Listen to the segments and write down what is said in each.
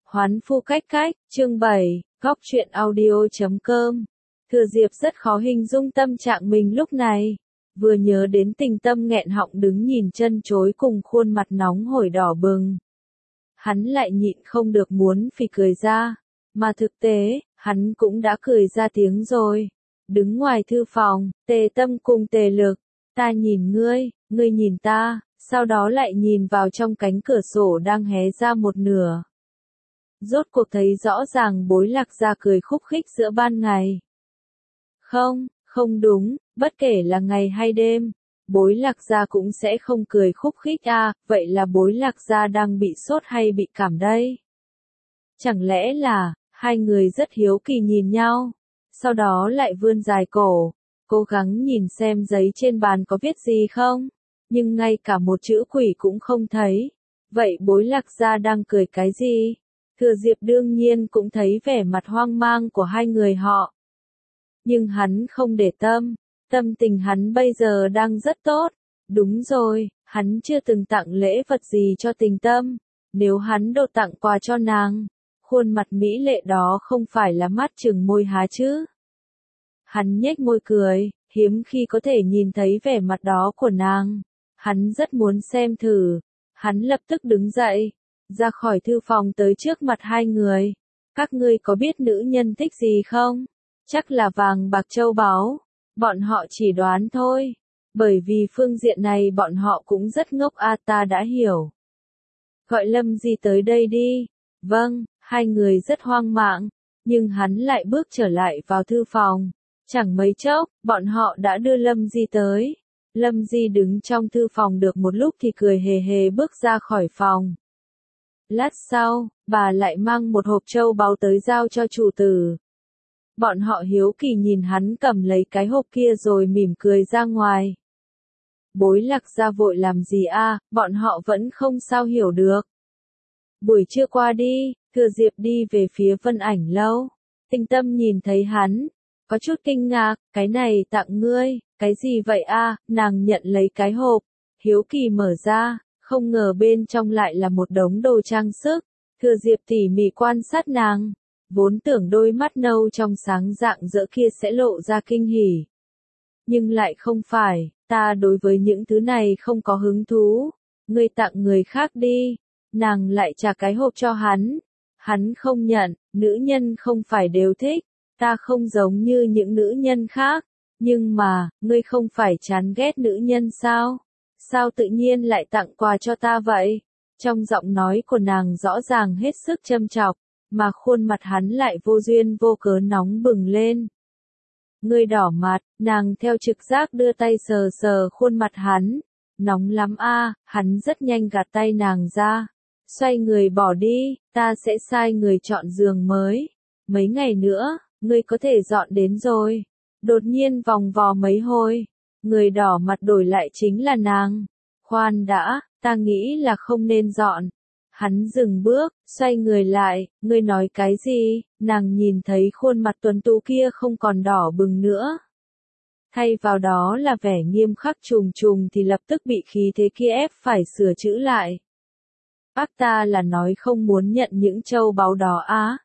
Hoán phu cách cách, chương 7, góc truyện audio.com. Thừa Diệp rất khó hình dung tâm trạng mình lúc này. Vừa nhớ đến Tình Tâm nghẹn họng đứng nhìn chân chối cùng khuôn mặt nóng hổi đỏ bừng. Hắn lại nhịn không được muốn phì cười ra. Mà thực tế, hắn cũng đã cười ra tiếng rồi. Đứng ngoài thư phòng, Tề Tâm cùng Tề Lực. Ta nhìn ngươi, ngươi nhìn ta, sau đó lại nhìn vào trong cánh cửa sổ đang hé ra một nửa. Rốt cuộc thấy rõ ràng Bối Lạc Gia cười khúc khích giữa ban ngày. Không đúng, bất kể là ngày hay đêm, Bối Lạc Gia cũng sẽ không cười khúc khích à, vậy là Bối Lạc Gia đang bị sốt hay bị cảm đây? Chẳng lẽ là, hai người rất hiếu kỳ nhìn nhau, sau đó lại vươn dài cổ, cố gắng nhìn xem giấy trên bàn có viết gì không, nhưng ngay cả một chữ quỷ cũng không thấy. Vậy Bối Lạc Gia đang cười cái gì? Thừa Diệp đương nhiên cũng thấy vẻ mặt hoang mang của hai người họ. Nhưng hắn không để tâm tình hắn bây giờ đang rất tốt. Đúng rồi, hắn chưa từng tặng lễ vật gì cho Tình Tâm. Nếu hắn đột tặng quà cho nàng, khuôn mặt mỹ lệ đó không phải là mắt chừng môi há chứ. Hắn nhếch môi cười, hiếm khi có thể nhìn thấy vẻ mặt đó của nàng. Hắn rất muốn xem thử. Hắn lập tức đứng dậy, ra khỏi thư phòng tới trước mặt hai người. Các ngươi có biết nữ nhân thích gì không? Chắc là vàng bạc châu báu. Bọn họ chỉ đoán thôi. Bởi vì phương diện này bọn họ cũng rất ngốc ta đã hiểu. Gọi Lâm Di tới đây đi. Vâng, hai người rất hoang mang. Nhưng hắn lại bước trở lại vào thư phòng. Chẳng mấy chốc, bọn họ đã đưa Lâm Di tới. Lâm Di đứng trong thư phòng được một lúc thì cười hề hề bước ra khỏi phòng. Lát sau, bà lại mang một hộp châu báu tới giao cho chủ tử. Bọn họ hiếu kỳ nhìn hắn cầm lấy cái hộp kia rồi mỉm cười ra ngoài. Bối Lạc Gia vội làm gì bọn họ vẫn không sao hiểu được. Buổi trưa qua đi, Thừa Diệp đi về phía Vân Ảnh lâu. Tình Tâm nhìn thấy hắn, có chút kinh ngạc, cái này tặng ngươi, cái gì vậy nàng nhận lấy cái hộp, hiếu kỳ mở ra. Không ngờ bên trong lại là một đống đồ trang sức. Thừa Diệp tỉ mỉ quan sát nàng, vốn tưởng đôi mắt nâu trong sáng rạng rỡ kia sẽ lộ ra kinh hỉ. Nhưng lại không phải, ta đối với những thứ này không có hứng thú. Ngươi tặng người khác đi. Nàng lại trả cái hộp cho hắn. Hắn không nhận, nữ nhân không phải đều thích. Ta không giống như những nữ nhân khác. Nhưng mà, ngươi không phải chán ghét nữ nhân sao? Sao tự nhiên lại tặng quà cho ta vậy? Trong giọng nói của nàng rõ ràng hết sức châm chọc, mà khuôn mặt hắn lại vô duyên vô cớ nóng bừng lên. Ngươi đỏ mặt, nàng theo trực giác đưa tay sờ sờ khuôn mặt hắn. Nóng lắm hắn rất nhanh gạt tay nàng ra. Xoay người bỏ đi, ta sẽ sai người chọn giường mới. Mấy ngày nữa, ngươi có thể dọn đến rồi. Đột nhiên vòng vò mấy hồi. Người đỏ mặt đổi lại chính là nàng. Khoan đã, ta nghĩ là không nên dọn. Hắn dừng bước, xoay người lại, ngươi nói cái gì? Nàng nhìn thấy khuôn mặt tuấn tú kia không còn đỏ bừng nữa. Thay vào đó là vẻ nghiêm khắc trùng trùng thì lập tức bị khí thế kia ép phải sửa chữ lại. Bác ta là nói không muốn nhận những châu báu đó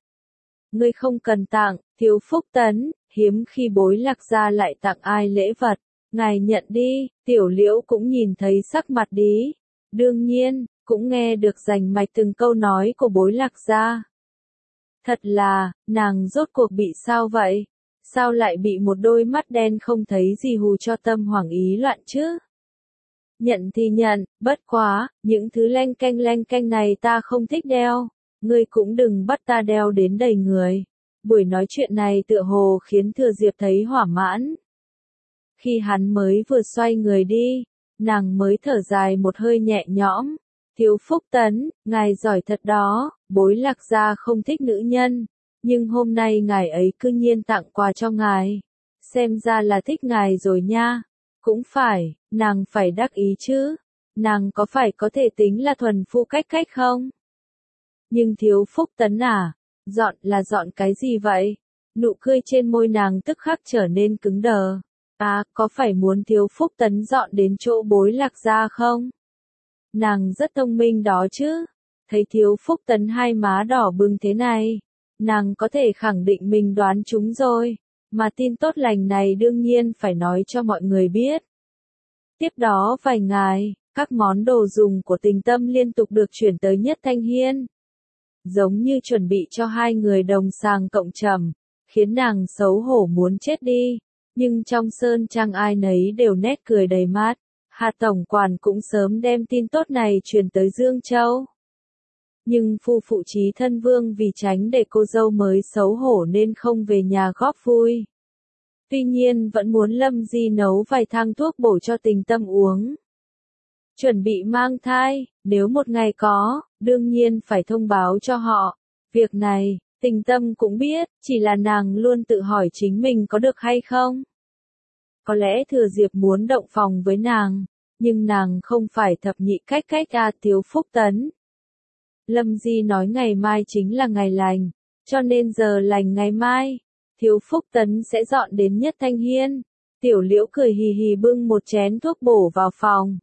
Ngươi không cần tặng, Thiếu Phúc Tấn, hiếm khi Bối Lạc Gia lại tặng ai lễ vật. Ngài nhận đi, Tiểu Liễu cũng nhìn thấy sắc mặt đi. Đương nhiên, cũng nghe được rành mạch từng câu nói của Bối Lạc Gia. Thật là, nàng rốt cuộc bị sao vậy? Sao lại bị một đôi mắt đen không thấy gì hù cho tâm hoảng ý loạn chứ? Nhận thì nhận, bất quá, những thứ leng canh này ta không thích đeo. Ngươi cũng đừng bắt ta đeo đến đầy người. Buổi nói chuyện này tựa hồ khiến Thừa Diệp thấy hỏa mãn. Khi hắn mới vừa xoay người đi, nàng mới thở dài một hơi nhẹ nhõm. Thiếu Phúc Tấn, ngài giỏi thật đó. Bối Lạc Gia không thích nữ nhân, nhưng hôm nay ngài ấy cư nhiên tặng quà cho ngài. Xem ra là thích ngài rồi nha. Cũng phải, nàng phải đắc ý chứ. Nàng có phải có thể tính là thuần phu cách cách không? Nhưng Thiếu Phúc Tấn dọn là dọn cái gì vậy? Nụ cười trên môi nàng tức khắc trở nên cứng đờ. Có phải muốn Thiếu Phúc Tấn dọn đến chỗ Bối Lạc Gia không? Nàng rất thông minh đó chứ. Thấy Thiếu Phúc Tấn hai má đỏ bừng thế này, nàng có thể khẳng định mình đoán trúng rồi, mà tin tốt lành này đương nhiên phải nói cho mọi người biết. Tiếp đó vài ngày, các món đồ dùng của Tình Tâm liên tục được chuyển tới Nhất Thanh Hiên. Giống như chuẩn bị cho hai người đồng sàng cộng trầm, khiến nàng xấu hổ muốn chết đi. Nhưng trong sơn trang ai nấy đều nét cười đầy mát. Hà tổng quản cũng sớm đem tin tốt này truyền tới Dương Châu. Nhưng phu phụ Chí Thân Vương vì tránh để cô dâu mới xấu hổ nên không về nhà góp vui. Tuy nhiên vẫn muốn Lâm Di nấu vài thang thuốc bổ cho Tình Tâm uống. Chuẩn bị mang thai, nếu một ngày có, đương nhiên phải thông báo cho họ. Việc này, Tình Tâm cũng biết, chỉ là nàng luôn tự hỏi chính mình có được hay không. Có lẽ Thừa Diệp muốn động phòng với nàng, nhưng nàng không phải thập nhị cách Thiếu Phúc Tấn. Lâm Di nói ngày mai chính là ngày lành, cho nên giờ lành ngày mai, Thiếu Phúc Tấn sẽ dọn đến Nhất Thanh Hiên. Tiểu Liễu cười hì hì bưng một chén thuốc bổ vào phòng.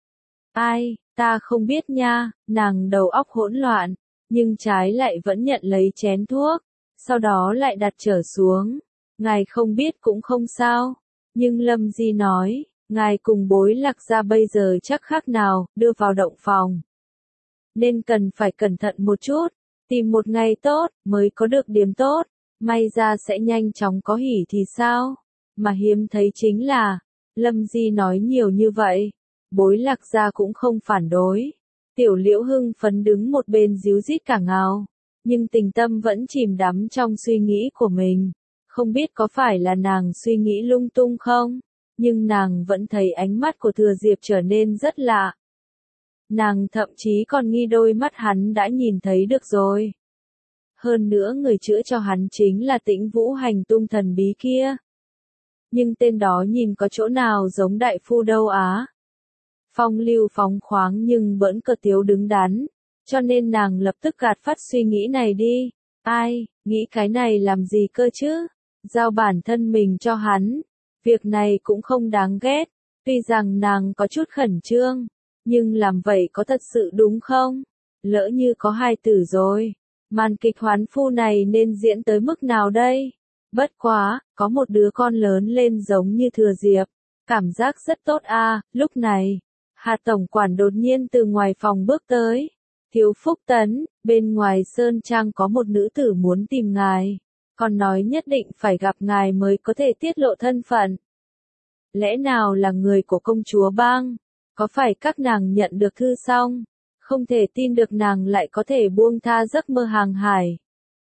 Ai, ta không biết nha, nàng đầu óc hỗn loạn, nhưng trái lại vẫn nhận lấy chén thuốc, sau đó lại đặt trở xuống. Ngài không biết cũng không sao, nhưng Lâm Di nói, ngài cùng Bối Lạc gia bây giờ chắc khác nào, đưa vào động phòng. Nên cần phải cẩn thận một chút, tìm một ngày tốt, mới có được điểm tốt, may ra sẽ nhanh chóng có hỉ thì sao, mà hiếm thấy chính là, Lâm Di nói nhiều như vậy. Bối Lạc gia cũng không phản đối. Tiểu Liễu hưng phấn đứng một bên díu dít cả ngào. Nhưng Tình Tâm vẫn chìm đắm trong suy nghĩ của mình. Không biết có phải là nàng suy nghĩ lung tung không? Nhưng nàng vẫn thấy ánh mắt của Thừa Diệp trở nên rất lạ. Nàng thậm chí còn nghi đôi mắt hắn đã nhìn thấy được rồi. Hơn nữa người chữa cho hắn chính là Tĩnh Vũ hành tung thần bí kia. Nhưng tên đó nhìn có chỗ nào giống đại phu đâu á. Phong lưu phóng khoáng nhưng vẫn cờ tiếu đứng đắn, cho nên nàng lập tức gạt phát suy nghĩ này đi. Ai, nghĩ cái này làm gì cơ chứ? Giao bản thân mình cho hắn. Việc này cũng không đáng ghét, tuy rằng nàng có chút khẩn trương, nhưng làm vậy có thật sự đúng không? Lỡ như có hài tử rồi, màn kịch hoán phu này nên diễn tới mức nào đây? Bất quá, có một đứa con lớn lên giống như Thừa Diệp, cảm giác rất tốt a. Lúc này, Hà tổng quản đột nhiên từ ngoài phòng bước tới. Thiếu Phúc Tấn, bên ngoài sơn trang có một nữ tử muốn tìm ngài, còn nói nhất định phải gặp ngài mới có thể tiết lộ thân phận. Lẽ nào là người của công chúa bang? Có phải các nàng nhận được thư xong? Không thể tin được nàng lại có thể buông tha giấc mơ hàng hải.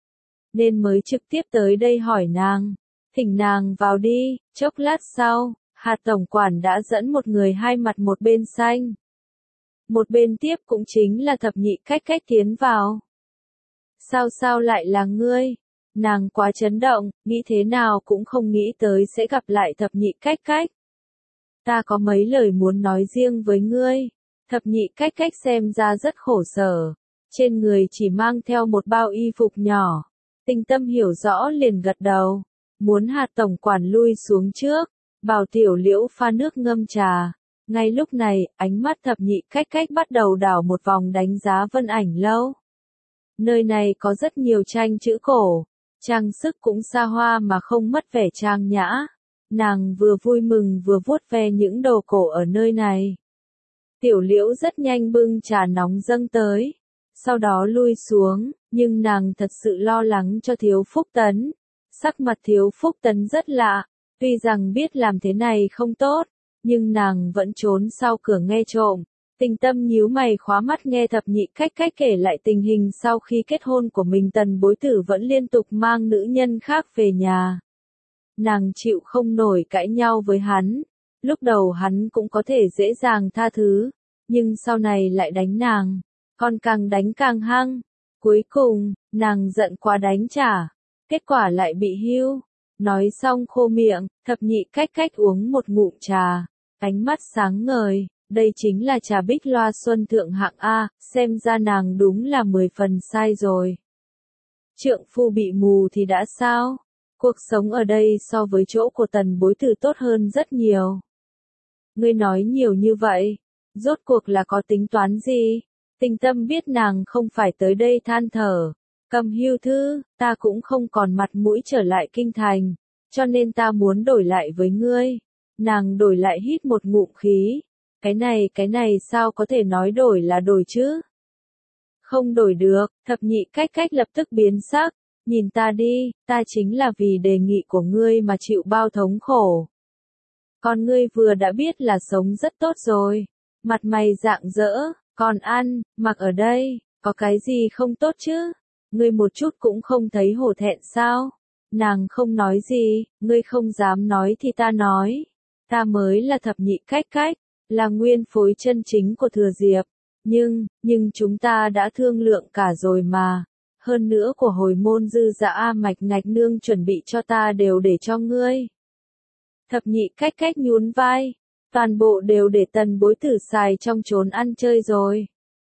Nên mới trực tiếp tới đây hỏi nàng. Thỉnh nàng vào đi. Chốc lát sau, Hà tổng quản đã dẫn một người hai mặt một bên xanh. Một bên tiếp cũng chính là thập nhị cách tiến vào. Sao lại là ngươi? Nàng quá chấn động, nghĩ thế nào cũng không nghĩ tới sẽ gặp lại thập nhị cách. Ta có mấy lời muốn nói riêng với ngươi. Thập nhị cách xem ra rất khổ sở. Trên người chỉ mang theo một bao y phục nhỏ. Tình Tâm hiểu rõ liền gật đầu. Muốn Hà tổng quản lui xuống trước. Bảo Tiểu Liễu pha nước ngâm trà. Ngay lúc này, ánh mắt thập nhị cách bắt đầu đảo một vòng đánh giá Vân Ảnh Lâu. Nơi này có rất nhiều tranh chữ cổ. Trang sức cũng xa hoa mà không mất vẻ trang nhã. Nàng vừa vui mừng vừa vuốt ve những đồ cổ ở nơi này. Tiểu Liễu rất nhanh bưng trà nóng dâng tới. Sau đó lui xuống, nhưng nàng thật sự lo lắng cho Thiếu Phúc Tấn. Sắc mặt Thiếu Phúc Tấn rất lạ, tuy rằng biết làm thế này không tốt, nhưng nàng vẫn trốn sau cửa nghe trộm. Tình Tâm nhíu mày khóa mắt nghe thập nhị cách kể lại tình hình sau khi kết hôn của mình. Tần Bối Tử vẫn liên tục mang nữ nhân khác về nhà. Nàng chịu không nổi cãi nhau với hắn. Lúc đầu hắn cũng có thể dễ dàng tha thứ, nhưng sau này lại đánh nàng, còn càng đánh càng hăng. Cuối cùng, nàng giận quá đánh trả, kết quả lại bị hưu. Nói xong khô miệng, thập nhị cách uống một ngụm trà, ánh mắt sáng ngời. Đây chính là trà Bích Loa Xuân thượng hạng A, xem ra nàng đúng là 10 phần sai rồi. Trượng phu bị mù thì đã sao? Cuộc sống ở đây so với chỗ của Tần Bối Tử tốt hơn rất nhiều. Ngươi nói nhiều như vậy, rốt cuộc là có tính toán gì? Tình Tâm biết nàng không phải tới đây than thở. Cầm hưu thư, ta cũng không còn mặt mũi trở lại kinh thành, cho nên ta muốn đổi lại với ngươi. Nàng đổi lại hít một ngụm khí. Cái này sao có thể nói đổi là đổi chứ? Không đổi được, thập nhị cách cách lập tức biến sắc. Nhìn ta đi, ta chính là vì đề nghị của ngươi mà chịu bao thống khổ. Còn ngươi vừa đã biết là sống rất tốt rồi. Mặt mày rạng rỡ, còn ăn, mặc ở đây, có cái gì không tốt chứ? Ngươi một chút cũng không thấy hổ thẹn sao? Nàng không nói gì, ngươi không dám nói thì ta nói. Ta mới là thập nhị cách cách, là nguyên phối chân chính của Thừa Diệp. Nhưng chúng ta đã thương lượng cả rồi mà. Hơn nữa của hồi môn dư dã mạch ngạch nương chuẩn bị cho ta đều để cho ngươi. Thập nhị cách cách nhún vai. Toàn bộ đều để Tần Bối Tử xài trong chốn ăn chơi rồi.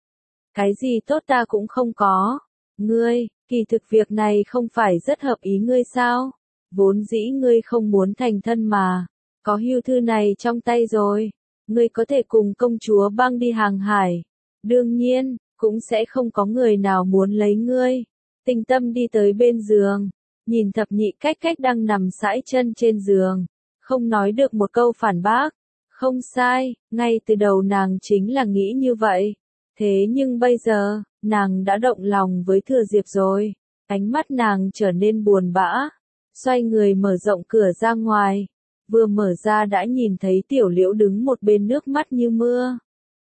Cái gì tốt ta cũng không có. Ngươi, kỳ thực việc này không phải rất hợp ý ngươi sao? Vốn dĩ ngươi không muốn thành thân mà. Có hưu thư này trong tay rồi. Ngươi có thể cùng công chúa băng đi hàng hải. Đương nhiên, cũng sẽ không có người nào muốn lấy ngươi. Tình Tâm đi tới bên giường. Nhìn thập nhị cách cách đang nằm sải chân trên giường. Không nói được một câu phản bác. Không sai, ngay từ đầu nàng chính là nghĩ như vậy. Thế nhưng bây giờ, nàng đã động lòng với Thừa Diệp rồi. Ánh mắt nàng trở nên buồn bã. Xoay người mở rộng cửa ra ngoài. Vừa mở ra đã nhìn thấy Tiểu Liễu đứng một bên nước mắt như mưa.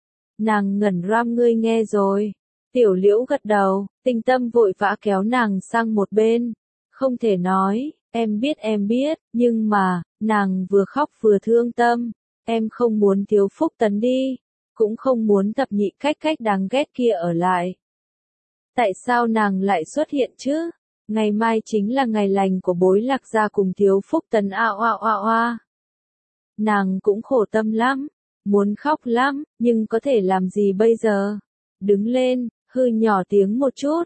Nàng ngẩn ram ngươi nghe rồi. Tiểu Liễu gật đầu, Tình Tâm vội vã kéo nàng sang một bên. Không thể nói, em biết, nhưng mà, nàng vừa khóc vừa thương tâm. Em không muốn Thiếu Phúc Tấn đi, cũng không muốn thập nhị cách cách đáng ghét kia ở lại. Tại sao nàng lại xuất hiện chứ? Ngày mai chính là ngày lành của Bối Lạc gia cùng Thiếu Phúc Tấn a. Nàng cũng khổ tâm lắm, muốn khóc lắm, nhưng có thể làm gì bây giờ? Đứng lên, hư nhỏ tiếng một chút.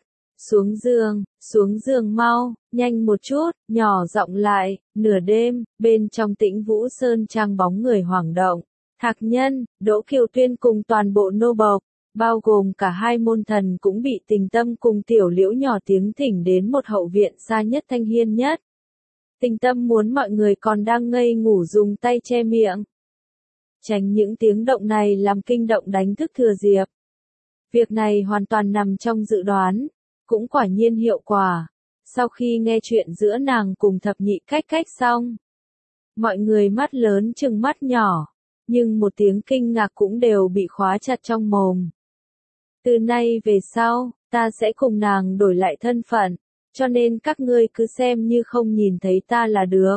Xuống giường mau, nhanh một chút, nhỏ giọng lại, nửa đêm, bên trong Tĩnh Vũ Sơn trang bóng người hoảng động. Thạc Nhân, Đỗ Kiều Tuyên cùng toàn bộ nô bộc, bao gồm cả hai môn thần cũng bị Tình Tâm cùng Tiểu Liễu nhỏ tiếng thỉnh đến một hậu viện xa nhất Thanh Hiên nhất. Tình Tâm muốn mọi người còn đang ngây ngủ dùng tay che miệng. Tránh những tiếng động này làm kinh động đánh thức Thừa Diệp. Việc này hoàn toàn nằm trong dự đoán, cũng quả nhiên hiệu quả. Sau khi nghe chuyện giữa nàng cùng thập nhị cách cách xong, mọi người mắt lớn chừng mắt nhỏ, nhưng một tiếng kinh ngạc cũng đều bị khóa chặt trong mồm. Từ nay về sau, ta sẽ cùng nàng đổi lại thân phận, cho nên các ngươi cứ xem như không nhìn thấy ta là được.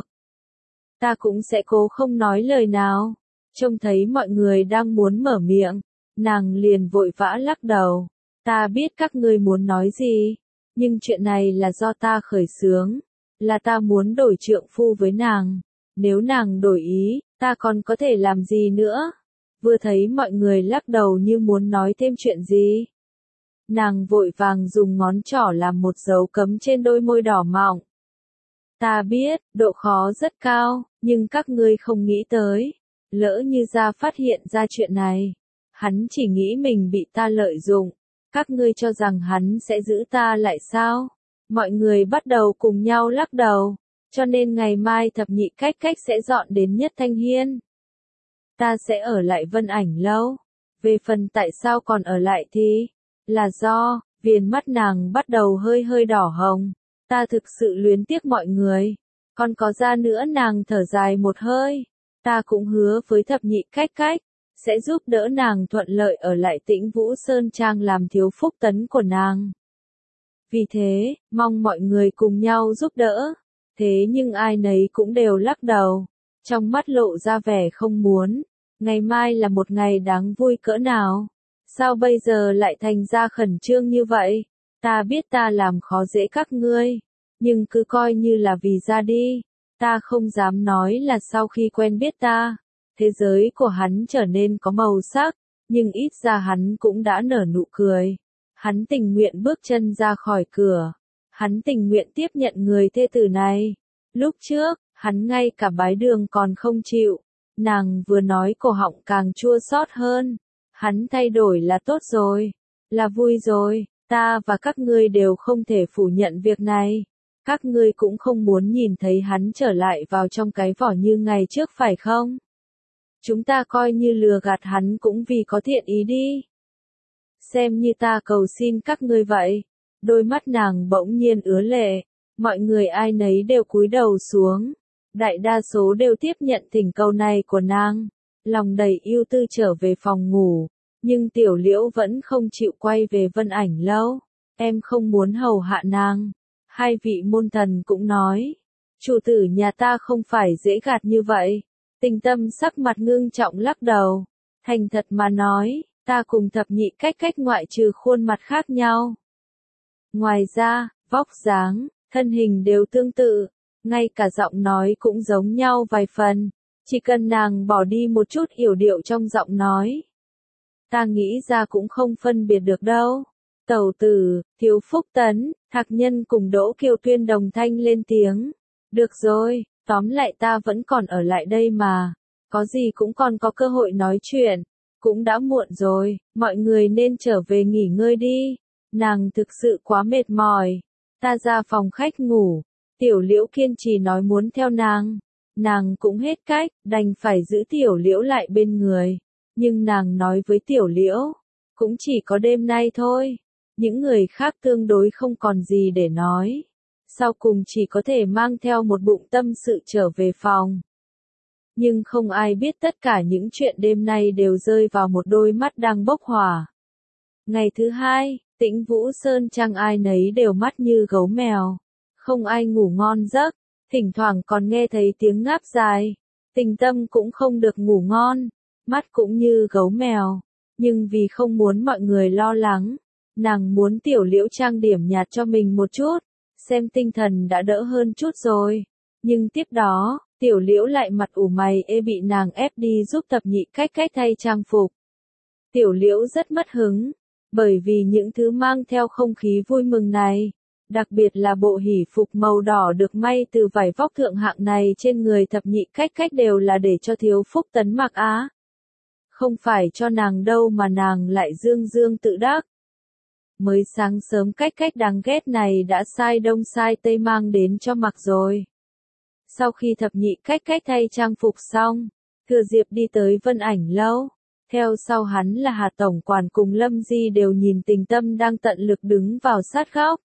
Ta cũng sẽ cố không nói lời nào. Trông thấy mọi người đang muốn mở miệng, nàng liền vội vã lắc đầu. Ta biết các ngươi muốn nói gì, nhưng chuyện này là do ta khởi xướng, là ta muốn đổi trượng phu với nàng. Nếu nàng đổi ý, ta còn có thể làm gì nữa? Vừa thấy mọi người lắc đầu như muốn nói thêm chuyện gì. Nàng vội vàng dùng ngón trỏ làm một dấu cấm trên đôi môi đỏ mọng. Ta biết, độ khó rất cao, nhưng các ngươi không nghĩ tới. Lỡ như Gia phát hiện ra chuyện này, hắn chỉ nghĩ mình bị ta lợi dụng. Các ngươi cho rằng hắn sẽ giữ ta lại sao? Mọi người bắt đầu cùng nhau lắc đầu, cho nên ngày mai thập nhị cách cách sẽ dọn đến Nhất Thanh Hiên. Ta sẽ ở lại Vân Ảnh lâu. Về phần tại sao còn ở lại thì, là do, viền mắt nàng bắt đầu hơi hơi đỏ hồng. Ta thực sự luyến tiếc mọi người. Còn có ra nữa nàng thở dài một hơi. Ta cũng hứa với thập nhị cách cách, sẽ giúp đỡ nàng thuận lợi ở lại Tĩnh Vũ Sơn Trang làm Thiếu Phúc Tấn của nàng. Vì thế, mong mọi người cùng nhau giúp đỡ. Thế nhưng ai nấy cũng đều lắc đầu, trong mắt lộ ra vẻ không muốn. Ngày mai là một ngày đáng vui cỡ nào? Sao bây giờ lại thành ra khẩn trương như vậy? Ta biết ta làm khó dễ các ngươi, nhưng cứ coi như là vì ra đi. Ta không dám nói là sau khi quen biết ta, thế giới của hắn trở nên có màu sắc, nhưng ít ra hắn cũng đã nở nụ cười. Hắn tình nguyện bước chân ra khỏi cửa. Hắn tình nguyện tiếp nhận người thê tử này. Lúc trước, hắn ngay cả bái đường còn không chịu. Nàng vừa nói cổ họng càng chua xót hơn. Hắn thay đổi là tốt rồi. là vui rồi, ta và các ngươi đều không thể phủ nhận việc này. Các ngươi cũng không muốn nhìn thấy hắn trở lại vào trong cái vỏ như ngày trước phải không? Chúng ta coi như lừa gạt hắn cũng vì có thiện ý đi. Xem như ta cầu xin các ngươi vậy. Đôi mắt nàng bỗng nhiên ứa lệ, mọi người ai nấy đều cúi đầu xuống. Đại đa số đều tiếp nhận thỉnh cầu này của nàng, lòng đầy ưu tư trở về phòng ngủ, nhưng Tiểu Liễu vẫn không chịu quay về Vân Ảnh lâu. Em không muốn hầu hạ nàng. Hai vị môn thần cũng nói, chủ tử nhà ta không phải dễ gạt như vậy. Tình Tâm sắc mặt ngưng trọng lắc đầu, thành thật mà nói, ta cùng thập nhị cách cách ngoại trừ khuôn mặt khác nhau. Ngoài ra, vóc dáng, thân hình đều tương tự, ngay cả giọng nói cũng giống nhau vài phần, chỉ cần nàng bỏ đi một chút yểu điệu trong giọng nói. Ta nghĩ ra cũng không phân biệt được đâu. Tẩu tử, Thiếu Phúc Tấn, Thạc Nhân cùng Đỗ Kiều Tuyên đồng thanh lên tiếng. Được rồi, tóm lại ta vẫn còn ở lại đây mà. Có gì cũng còn có cơ hội nói chuyện. Cũng đã muộn rồi, mọi người nên trở về nghỉ ngơi đi. Nàng thực sự quá mệt mỏi. Ta ra phòng khách ngủ. Tiểu Liễu kiên trì nói muốn theo nàng. Nàng cũng hết cách, đành phải giữ Tiểu Liễu lại bên người. Nhưng nàng nói với Tiểu Liễu, cũng chỉ có đêm nay thôi. Những người khác tương đối không còn gì để nói. Sau cùng chỉ có thể mang theo một bụng tâm sự trở về phòng. Nhưng không ai biết tất cả những chuyện đêm nay đều rơi vào một đôi mắt đang bốc hỏa. Ngày thứ hai, Tĩnh Vũ Sơn Trang ai nấy đều mắt như gấu mèo. Không ai ngủ ngon giấc, thỉnh thoảng còn nghe thấy tiếng ngáp dài. Tình Tâm cũng không được ngủ ngon, mắt cũng như gấu mèo. Nhưng vì không muốn mọi người lo lắng, nàng muốn Tiểu Liễu trang điểm nhạt cho mình một chút, xem tinh thần đã đỡ hơn chút rồi. Nhưng tiếp đó, Tiểu Liễu lại mặt ủ mày bị nàng ép đi giúp thập nhị cách cách thay trang phục. Tiểu Liễu rất mất hứng, bởi vì những thứ mang theo không khí vui mừng này, đặc biệt là bộ hỷ phục màu đỏ được may từ vải vóc thượng hạng này trên người thập nhị cách cách đều là để cho Thiếu Phúc Tấn mặc á. Không phải cho nàng đâu mà nàng lại dương dương tự đắc. Mới sáng sớm cách cách đáng ghét này đã sai đông sai tây mang đến cho mặc rồi. Sau khi thập nhị cách cách thay trang phục xong, Thừa Diệp đi tới Vân Ảnh lâu. Theo sau hắn là Hà Tổng Quản cùng Lâm Di đều nhìn Tình Tâm đang tận lực đứng vào sát góc.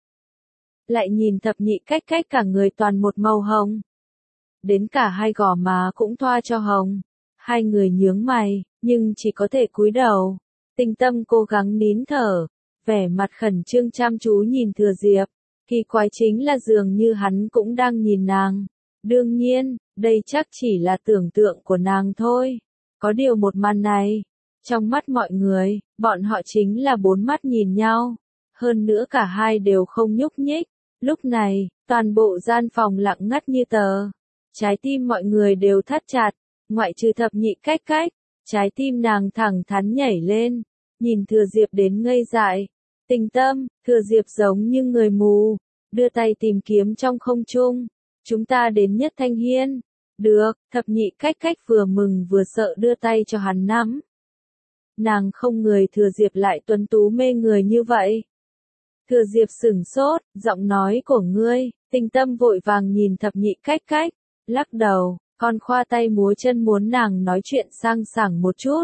Lại nhìn thập nhị cách cách cả người toàn một màu hồng. Đến cả hai gò má cũng thoa cho hồng. Hai người nhướng mày, nhưng chỉ có thể cúi đầu. Tình Tâm cố gắng nín thở, vẻ mặt khẩn trương chăm chú nhìn Thừa Diệp. Kỳ quái chính là dường như hắn cũng đang nhìn nàng. Đương nhiên, đây chắc chỉ là tưởng tượng của nàng thôi. Có điều một màn này, trong mắt mọi người, bọn họ chính là bốn mắt nhìn nhau. Hơn nữa cả hai đều không nhúc nhích. Lúc này, toàn bộ gian phòng lặng ngắt như tờ. Trái tim mọi người đều thắt chặt, ngoại trừ thập nhị cách cách. Trái tim nàng thẳng thắn nhảy lên, nhìn Thừa Diệp đến ngây dại. Tình Tâm, Thừa Diệp giống như người mù, đưa tay tìm kiếm trong không trung. Chúng ta đến Nhất Thanh Hiên. Được, thập nhị cách cách vừa mừng vừa sợ đưa tay cho hắn nắm. Nàng không ngờ Thừa Diệp lại tuấn tú mê người như vậy. Thừa Diệp sửng sốt, giọng nói của ngươi. Tình Tâm vội vàng nhìn thập nhị cách cách, lắc đầu, còn khoa tay múa chân muốn nàng nói chuyện sang sảng một chút.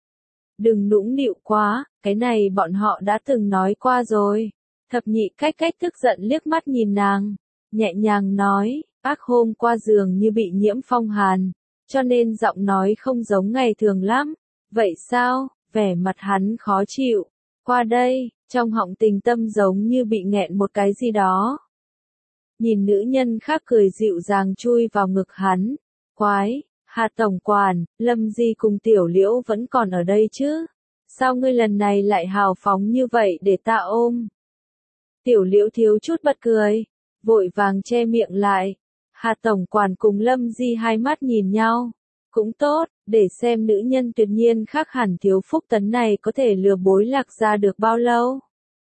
Đừng nũng nịu quá, cái này bọn họ đã từng nói qua rồi. Thập nhị cách cách tức giận liếc mắt nhìn nàng, nhẹ nhàng nói, bác hôm qua giường như bị nhiễm phong hàn, cho nên giọng nói không giống ngày thường lắm. Vậy sao? Vẻ mặt hắn khó chịu. Qua đây, trong họng Tình Tâm giống như bị nghẹn một cái gì đó. Nhìn nữ nhân khác cười dịu dàng chui vào ngực hắn. Quái, Hà Tổng Quản, Lâm Di cùng Tiểu Liễu vẫn còn ở đây chứ? Sao ngươi lần này lại hào phóng như vậy để ta ôm? Tiểu Liễu thiếu chút bật cười, vội vàng che miệng lại. Hà Tổng Quản cùng Lâm Di hai mắt nhìn nhau. Cũng tốt, để xem nữ nhân tuyệt nhiên khác hẳn Thiếu Phúc Tấn này có thể lừa bối lạc ra được bao lâu.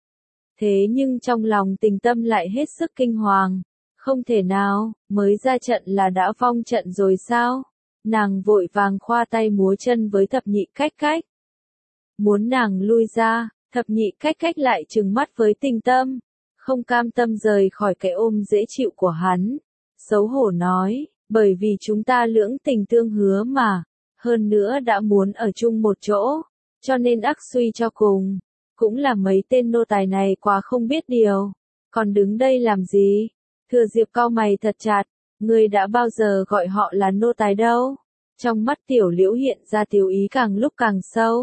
Thế nhưng trong lòng Tình Tâm lại hết sức kinh hoàng. Không thể nào, mới ra trận là đã vong trận rồi sao? Nàng vội vàng khoa tay múa chân với thập nhị cách cách. Muốn nàng lui ra, Thập nhị cách cách lại trừng mắt với Tình Tâm, không cam tâm rời khỏi cái ôm dễ chịu của hắn. Xấu hổ nói, bởi vì chúng ta lưỡng tình tương hứa mà, hơn nữa đã muốn ở chung một chỗ, cho nên ắt suy cho cùng. Cũng là mấy tên nô tài này quá không biết điều, còn đứng đây làm gì? Thừa Diệp cau mày thật chặt, ngươi đã bao giờ gọi họ là nô tài đâu? Trong mắt Tiểu Liễu hiện ra tiêu ý càng lúc càng sâu.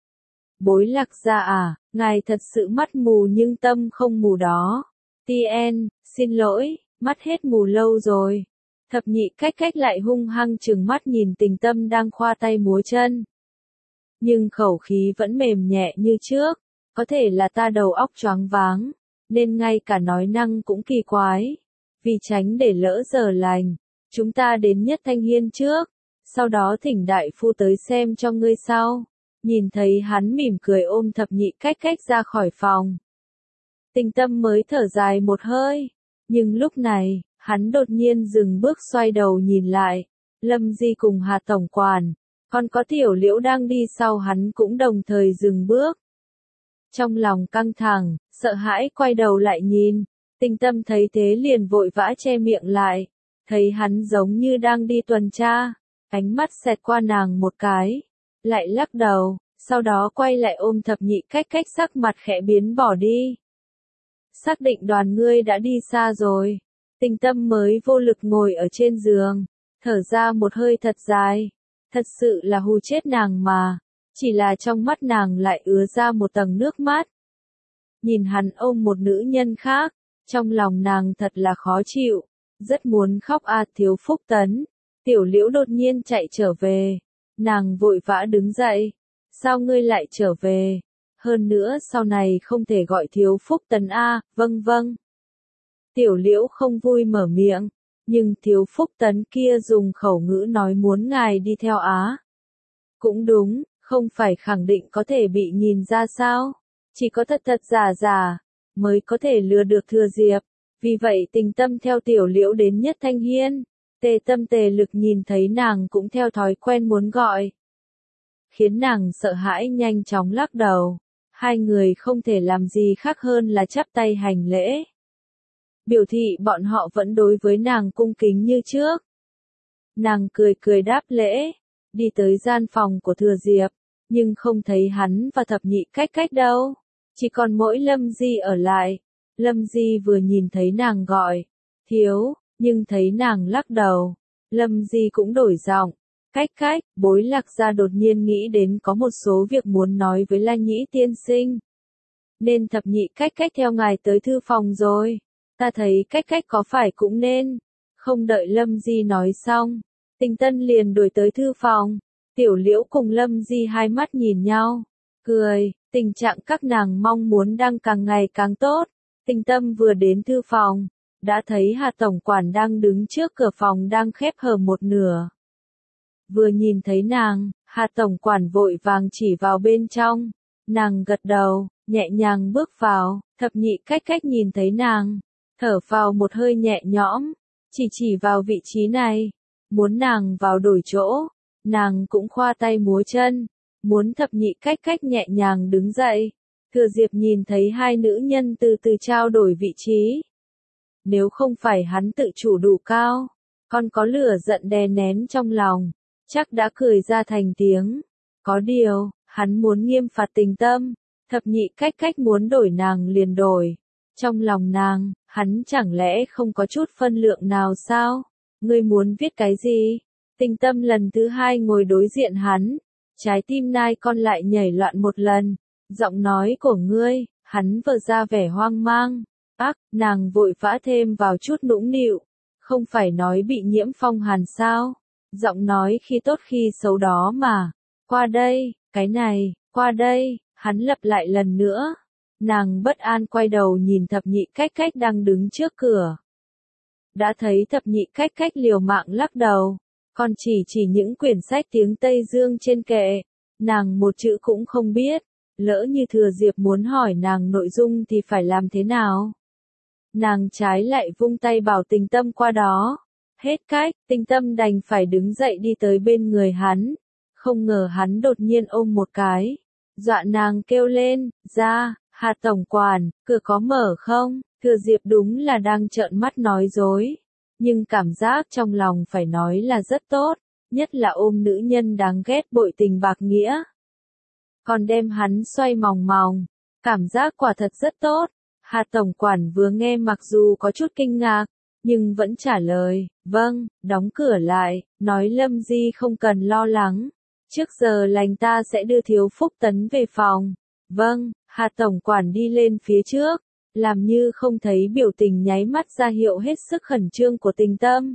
Bối Lạc gia à, ngài thật sự mắt mù nhưng tâm không mù đó. Tien, xin lỗi, mắt hết mù lâu rồi. Thập nhị cách cách lại hung hăng trừng mắt nhìn Tình Tâm đang khoa tay múa chân. Nhưng khẩu khí vẫn mềm nhẹ như trước, có thể là ta đầu óc choáng váng, nên ngay cả nói năng cũng kỳ quái. Vì tránh để lỡ giờ lành, chúng ta đến Nhất Thanh Hiên trước, sau đó thỉnh đại phu tới xem cho ngươi sau. Nhìn thấy hắn mỉm cười ôm thập nhị cách cách ra khỏi phòng. Tình Tâm mới thở dài một hơi, nhưng lúc này, hắn đột nhiên dừng bước xoay đầu nhìn lại. Lâm Di cùng Hà Tổng Quản, còn có Tiểu Liễu đang đi sau hắn cũng đồng thời dừng bước. Trong lòng căng thẳng, sợ hãi quay đầu lại nhìn, Tình Tâm thấy thế liền vội vã che miệng lại, thấy hắn giống như đang đi tuần tra, ánh mắt xẹt qua nàng một cái, lại lắc đầu, sau đó quay lại ôm thập nhị cách cách sắc mặt khẽ biến bỏ đi. Xác định đoàn ngươi đã đi xa rồi, Tình Tâm mới vô lực ngồi ở trên giường, thở ra một hơi thật dài, thật sự là hù chết nàng mà, chỉ là trong mắt nàng lại ứa ra một tầng nước mắt. Nhìn hắn ôm một nữ nhân khác, trong lòng nàng thật là khó chịu, rất muốn khóc Thiếu Phúc Tấn. Tiểu Liễu đột nhiên chạy trở về, nàng vội vã đứng dậy, sao ngươi lại trở về, hơn nữa sau này không thể gọi Thiếu Phúc Tấn vâng vâng. Tiểu Liễu không vui mở miệng, nhưng Thiếu Phúc Tấn kia dùng khẩu ngữ nói muốn ngài đi theo Á. Cũng đúng, không phải khẳng định có thể bị nhìn ra sao, chỉ có thật thật giả giả, mới có thể lừa được Thừa Diệp, vì vậy Tình Tâm theo Tiểu Liễu đến Nhất Thanh Hiên. Tề Tâm Tề Lực nhìn thấy nàng cũng theo thói quen muốn gọi, khiến nàng sợ hãi nhanh chóng lắc đầu. Hai người không thể làm gì khác hơn là chắp tay hành lễ, biểu thị bọn họ vẫn đối với nàng cung kính như trước. Nàng cười cười đáp lễ, đi tới gian phòng của Thừa Diệp, nhưng không thấy hắn và thập nhị cách cách đâu, chỉ còn mỗi Lâm Di ở lại. Lâm Di vừa nhìn thấy nàng gọi, thiếu, nhưng thấy nàng lắc đầu, Lâm Di cũng đổi giọng, cách cách. Bối Lạc gia đột nhiên nghĩ đến có một số việc muốn nói với La Nhĩ tiên sinh, nên thập nhị cách cách theo ngài tới thư phòng rồi, ta thấy cách cách có phải cũng nên. Không đợi Lâm Di nói xong, Tình Tân liền đuổi tới thư phòng. Tiểu Liễu cùng Lâm Di hai mắt nhìn nhau, cười, tình trạng các nàng mong muốn đang càng ngày càng tốt. Tình Tâm vừa đến thư phòng, đã thấy Hà Tổng Quản đang đứng trước cửa phòng đang khép hờ một nửa. Vừa nhìn thấy nàng, Hà Tổng Quản vội vàng chỉ vào bên trong, nàng gật đầu, nhẹ nhàng bước vào. Thập nhị cách cách nhìn thấy nàng, thở vào một hơi nhẹ nhõm, chỉ vào vị trí này, muốn nàng vào đổi chỗ. Nàng cũng khoa tay múa chân, muốn thập nhị cách cách nhẹ nhàng đứng dậy. Thừa Diệp nhìn thấy hai nữ nhân từ từ trao đổi vị trí. Nếu không phải hắn tự chủ đủ cao, còn có lửa giận đè nén trong lòng, chắc đã cười ra thành tiếng. Có điều, hắn muốn nghiêm phạt Tình Tâm, thập nhị cách cách muốn đổi nàng liền đổi. Trong lòng nàng, hắn chẳng lẽ không có chút phân lượng nào sao? Ngươi muốn viết cái gì? Tình Tâm lần thứ hai ngồi đối diện hắn, trái tim nai con lại nhảy loạn một lần. Giọng nói của ngươi, hắn vờ ra vẻ hoang mang. Nàng vội vã thêm vào chút nũng nịu, không phải nói bị nhiễm phong hàn sao? Giọng nói khi tốt khi xấu đó mà. Qua đây, cái này, qua đây, hắn lặp lại lần nữa. Nàng bất an quay đầu nhìn thập nhị cách cách đang đứng trước cửa. Đã thấy thập nhị cách cách liều mạng lắc đầu, còn chỉ những quyển sách tiếng Tây Dương trên kệ. Nàng một chữ cũng không biết, lỡ như Thừa Diệp muốn hỏi nàng nội dung thì phải làm thế nào? Nàng trái lại vung tay bảo Tình Tâm qua đó. Hết cách, Tình Tâm đành phải đứng dậy đi tới bên người hắn. Không ngờ hắn đột nhiên ôm một cái, dọa nàng kêu lên, ra, Hà tổng quản, cửa có mở không? Thừa Diệp đúng là đang trợn mắt nói dối, nhưng cảm giác trong lòng phải nói là rất tốt, nhất là ôm nữ nhân đáng ghét bội tình bạc nghĩa. Còn đem hắn xoay mòng mòng, cảm giác quả thật rất tốt. Hà tổng quản vừa nghe mặc dù có chút kinh ngạc, nhưng vẫn trả lời, vâng, đóng cửa lại, nói Lâm Di không cần lo lắng. Trước giờ lành ta sẽ đưa Thiếu Phúc Tấn về phòng. Vâng, Hà tổng quản đi lên phía trước, làm như không thấy biểu tình nháy mắt ra hiệu hết sức khẩn trương của Tình Tâm.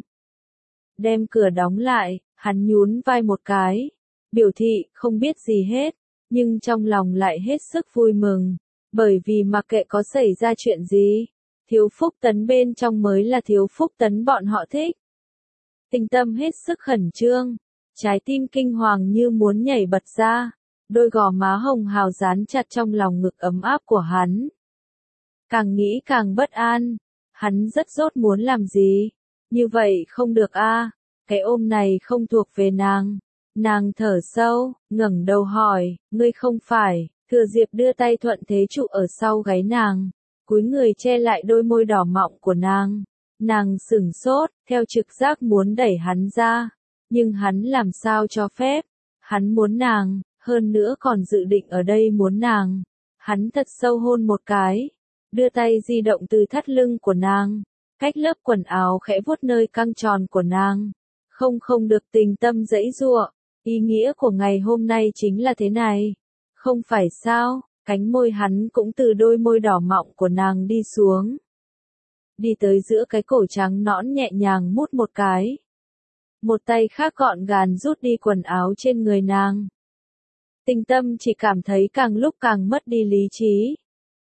Đem cửa đóng lại, hắn nhún vai một cái, biểu thị không biết gì hết, nhưng trong lòng lại hết sức vui mừng, bởi vì mặc kệ có xảy ra chuyện gì, Thiếu Phúc Tấn bên trong mới là Thiếu Phúc Tấn bọn họ thích. Tình Tâm hết sức khẩn trương, trái tim kinh hoàng như muốn nhảy bật ra, đôi gò má hồng hào dán chặt trong lòng ngực ấm áp của hắn. Càng nghĩ càng bất an, hắn rất rốt muốn làm gì, như vậy không được a, cái ôm này không thuộc về nàng. Nàng thở sâu, ngẩng đầu hỏi, ngươi không phải? Thừa Diệp đưa tay thuận thế trụ ở sau gáy nàng, cúi người che lại đôi môi đỏ mọng của nàng. Nàng sửng sốt, theo trực giác muốn đẩy hắn ra, nhưng hắn làm sao cho phép? Hắn muốn nàng, hơn nữa còn dự định ở đây muốn nàng. Hắn thật sâu hôn một cái, đưa tay di động từ thắt lưng của nàng, cách lớp quần áo khẽ vuốt nơi căng tròn của nàng. Không được, Tình Tâm giãy giụa, ý nghĩa của ngày hôm nay chính là thế này. Không phải sao? Cánh môi hắn cũng từ đôi môi đỏ mọng của nàng đi xuống, đi tới giữa cái cổ trắng nõn nhẹ nhàng mút một cái. Một tay khác gọn gàng rút đi quần áo trên người nàng. Tình Tâm chỉ cảm thấy càng lúc càng mất đi lý trí.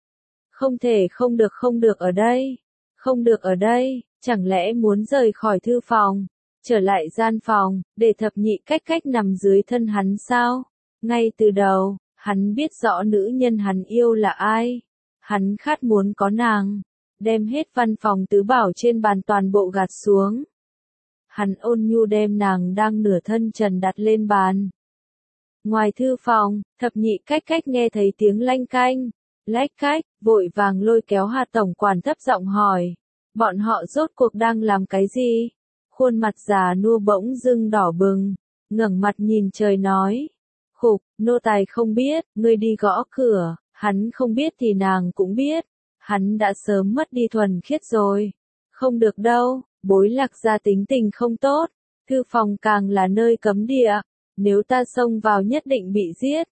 Không được ở đây. Không được ở đây, chẳng lẽ muốn rời khỏi thư phòng, trở lại gian phòng, để thập nhị cách nằm dưới thân hắn sao? Ngay từ đầu, hắn biết rõ nữ nhân hắn yêu là ai. Hắn khát muốn có nàng, đem hết văn phòng tứ bảo trên bàn toàn bộ gạt xuống. Hắn ôn nhu đem nàng đang nửa thân trần đặt lên bàn. Ngoài thư phòng, thập nhị cách nghe thấy tiếng lanh canh, lách cách, vội vàng lôi kéo Hà tổng quản thấp giọng hỏi, bọn họ rốt cuộc đang làm cái gì? Khuôn mặt già nua bỗng dưng đỏ bừng, ngẩng mặt nhìn trời nói, khục, nô tài không biết, ngươi đi gõ cửa. Hắn không biết thì nàng cũng biết, hắn đã sớm mất đi thuần khiết rồi. Không được đâu, Bối Lạc gia tính tình không tốt, thư phòng càng là nơi cấm địa, nếu ta xông vào nhất định bị giết.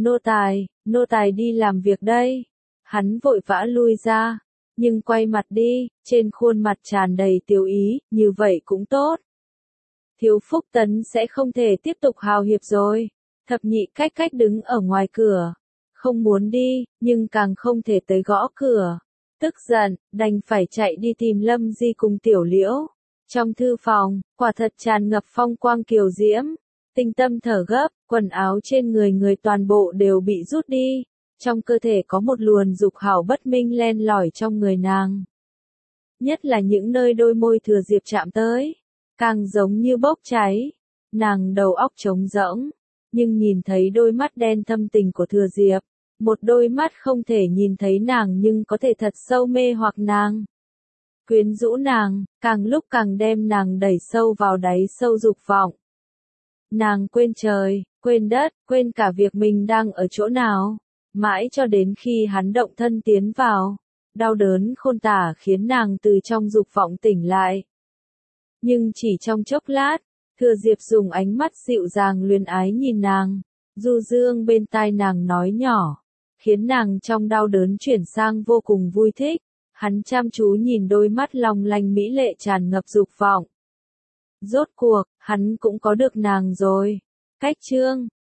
Nô tài đi làm việc đây. Hắn vội vã lui ra, nhưng quay mặt đi, trên khuôn mặt tràn đầy tiêu ý, như vậy cũng tốt. Thiếu Phúc Tấn sẽ không thể tiếp tục hào hiệp rồi. Thập nhị cách đứng ở ngoài cửa, không muốn đi, nhưng càng không thể tới gõ cửa. Tức giận, đành phải chạy đi tìm Lâm Di cùng Tiểu Liễu. Trong thư phòng, quả thật tràn ngập phong quang kiều diễm. Tình Tâm thở gấp, quần áo trên người toàn bộ đều bị rút đi. Trong cơ thể có một luồng dục hảo bất minh len lỏi trong người nàng. Nhất là những nơi đôi môi Thừa Diệp chạm tới, càng giống như bốc cháy. Nàng đầu óc trống rỗng, nhưng nhìn thấy đôi mắt đen thâm tình của Thừa Diệp, một đôi mắt không thể nhìn thấy nàng nhưng có thể thật sâu mê hoặc nàng. Quyến rũ nàng, càng lúc càng đem nàng đẩy sâu vào đáy sâu dục vọng. Nàng quên trời, quên đất, quên cả việc mình đang ở chỗ nào, mãi cho đến khi hắn động thân tiến vào, đau đớn khôn tả khiến nàng từ trong dục vọng tỉnh lại. Nhưng chỉ trong chốc lát, Thừa Diệp dùng ánh mắt dịu dàng luyến ái nhìn nàng, du dương bên tai nàng nói nhỏ, khiến nàng trong đau đớn chuyển sang vô cùng vui thích. Hắn chăm chú nhìn đôi mắt long lanh mỹ lệ tràn ngập dục vọng. Rốt cuộc, hắn cũng có được nàng rồi. Cách chương